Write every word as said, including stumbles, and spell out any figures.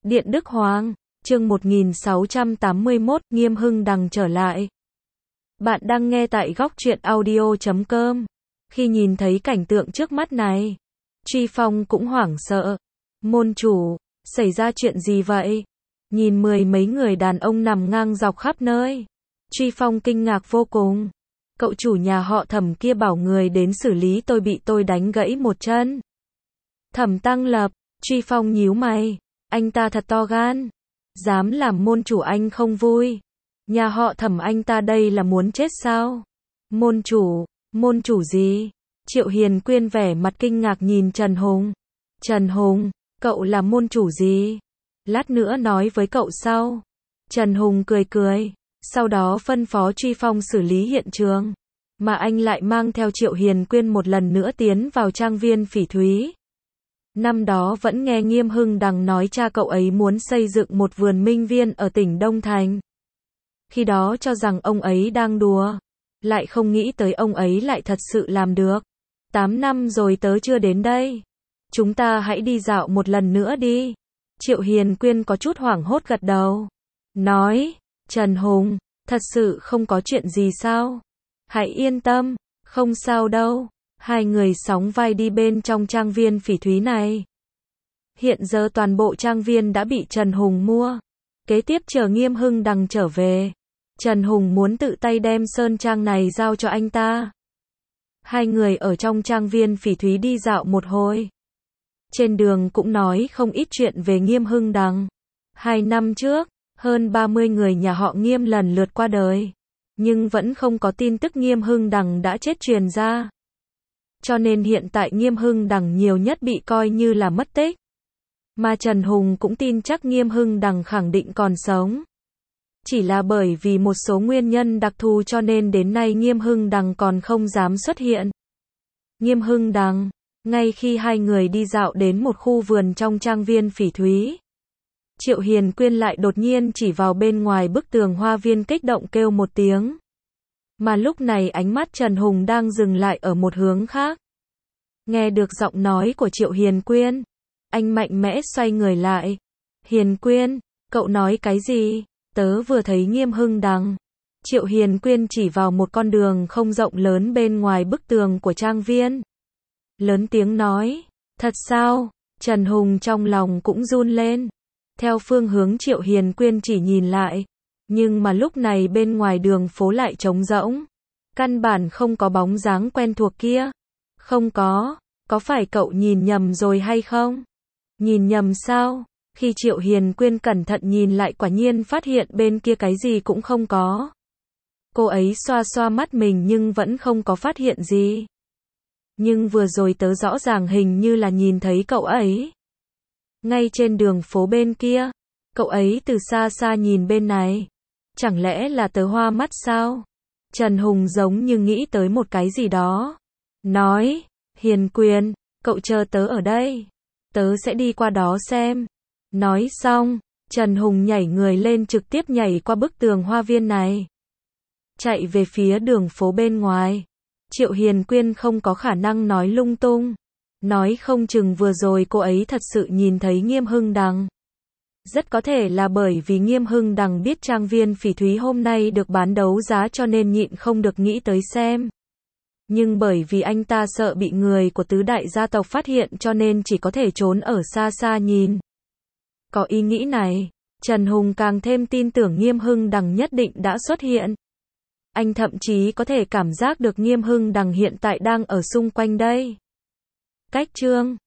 Điện Đức Hoàng, chương một nghìn sáu trăm tám mươi mốt, Nghiêm Hưng Đằng trở lại. Bạn đang nghe tại góc truyện audio chấm com. Khi nhìn thấy cảnh tượng trước mắt này, Truy Phong cũng hoảng sợ. Môn chủ, xảy ra chuyện gì vậy? Nhìn mười mấy người đàn ông nằm ngang dọc khắp nơi, Truy Phong kinh ngạc vô cùng. Cậu chủ nhà họ Thẩm kia bảo người đến xử lý tôi, bị tôi đánh gãy một chân. Thẩm Tăng Lập, Truy Phong nhíu mày, anh ta thật to gan, dám làm môn chủ anh không vui. Nhà họ Thẩm anh ta đây là muốn chết sao? Môn chủ, môn chủ gì? Triệu Hiền Quyên vẻ mặt kinh ngạc nhìn Trần Hùng. Trần Hùng, cậu là môn chủ gì? Lát nữa nói với cậu sau. Trần Hùng cười cười, sau đó phân phó Truy Phong xử lý hiện trường, mà anh lại mang theo Triệu Hiền Quyên một lần nữa tiến vào trang viên Phỉ Thúy. Năm đó vẫn nghe Nghiêm Hưng Đằng nói cha cậu ấy muốn xây dựng một vườn minh viên ở tỉnh Đông Thành. Khi đó cho rằng ông ấy đang đùa, lại không nghĩ tới ông ấy lại thật sự làm được. Tám năm rồi tớ chưa đến đây. Chúng ta hãy đi dạo một lần nữa đi. Triệu Hiền Quyên có chút hoảng hốt gật đầu. Nói, Trần Hùng, thật sự không có chuyện gì sao? Hãy yên tâm, không sao đâu. Hai người sóng vai đi bên trong trang viên Phỉ Thúy này. Hiện giờ toàn bộ trang viên đã bị Trần Hùng mua. Kế tiếp chờ Nghiêm Hưng Đằng trở về, Trần Hùng muốn tự tay đem sơn trang này giao cho anh ta. Hai người ở trong trang viên Phỉ Thúy đi dạo một hồi. Trên đường cũng nói không ít chuyện về Nghiêm Hưng Đằng. Hai năm trước, hơn ba mươi người nhà họ Nghiêm lần lượt qua đời, nhưng vẫn không có tin tức Nghiêm Hưng Đằng đã chết truyền ra. Cho nên hiện tại Nghiêm Hưng Đằng nhiều nhất bị coi như là mất tích. Mà Trần Hùng cũng tin chắc Nghiêm Hưng Đằng khẳng định còn sống. Chỉ là bởi vì một số nguyên nhân đặc thù cho nên đến nay Nghiêm Hưng Đằng còn không dám xuất hiện. Nghiêm Hưng Đằng, ngay khi hai người đi dạo đến một khu vườn trong trang viên Phỉ Thúy, Triệu Hiền Quyên lại đột nhiên chỉ vào bên ngoài bức tường hoa viên kích động kêu một tiếng. Mà lúc này ánh mắt Trần Hùng đang dừng lại ở một hướng khác. Nghe được giọng nói của Triệu Hiền Quyên, anh mạnh mẽ xoay người lại. Hiền Quyên, cậu nói cái gì? Tớ vừa thấy Nghiêm Hưng Đằng. Triệu Hiền Quyên chỉ vào một con đường không rộng lớn bên ngoài bức tường của trang viên. Lớn tiếng nói, thật sao? Trần Hùng trong lòng cũng run lên. Theo phương hướng Triệu Hiền Quyên chỉ nhìn lại. Nhưng mà lúc này bên ngoài đường phố lại trống rỗng. Căn bản không có bóng dáng quen thuộc kia. Không có, có phải cậu nhìn nhầm rồi hay không? Nhìn nhầm sao? Khi Triệu Hiền Quyên cẩn thận nhìn lại quả nhiên phát hiện bên kia cái gì cũng không có. Cô ấy xoa xoa mắt mình nhưng vẫn không có phát hiện gì. Nhưng vừa rồi tớ rõ ràng hình như là nhìn thấy cậu ấy. Ngay trên đường phố bên kia, cậu ấy từ xa xa nhìn bên này. Chẳng lẽ là tớ hoa mắt sao? Trần Hùng giống như nghĩ tới một cái gì đó. Nói, Hiền Quyên, cậu chờ tớ ở đây. Tớ sẽ đi qua đó xem. Nói xong, Trần Hùng nhảy người lên trực tiếp nhảy qua bức tường hoa viên này. Chạy về phía đường phố bên ngoài. Triệu Hiền Quyên không có khả năng nói lung tung. Nói không chừng vừa rồi cô ấy thật sự nhìn thấy Nghiêm Hưng Đằng. Rất có thể là bởi vì Nghiêm Hưng Đằng biết trang viên Phỉ Thúy hôm nay được bán đấu giá cho nên nhịn không được nghĩ tới xem. Nhưng bởi vì anh ta sợ bị người của tứ đại gia tộc phát hiện cho nên chỉ có thể trốn ở xa xa nhìn. Có ý nghĩ này, Trần Hùng càng thêm tin tưởng Nghiêm Hưng Đằng nhất định đã xuất hiện. Anh thậm chí có thể cảm giác được Nghiêm Hưng Đằng hiện tại đang ở xung quanh đây. Cách chương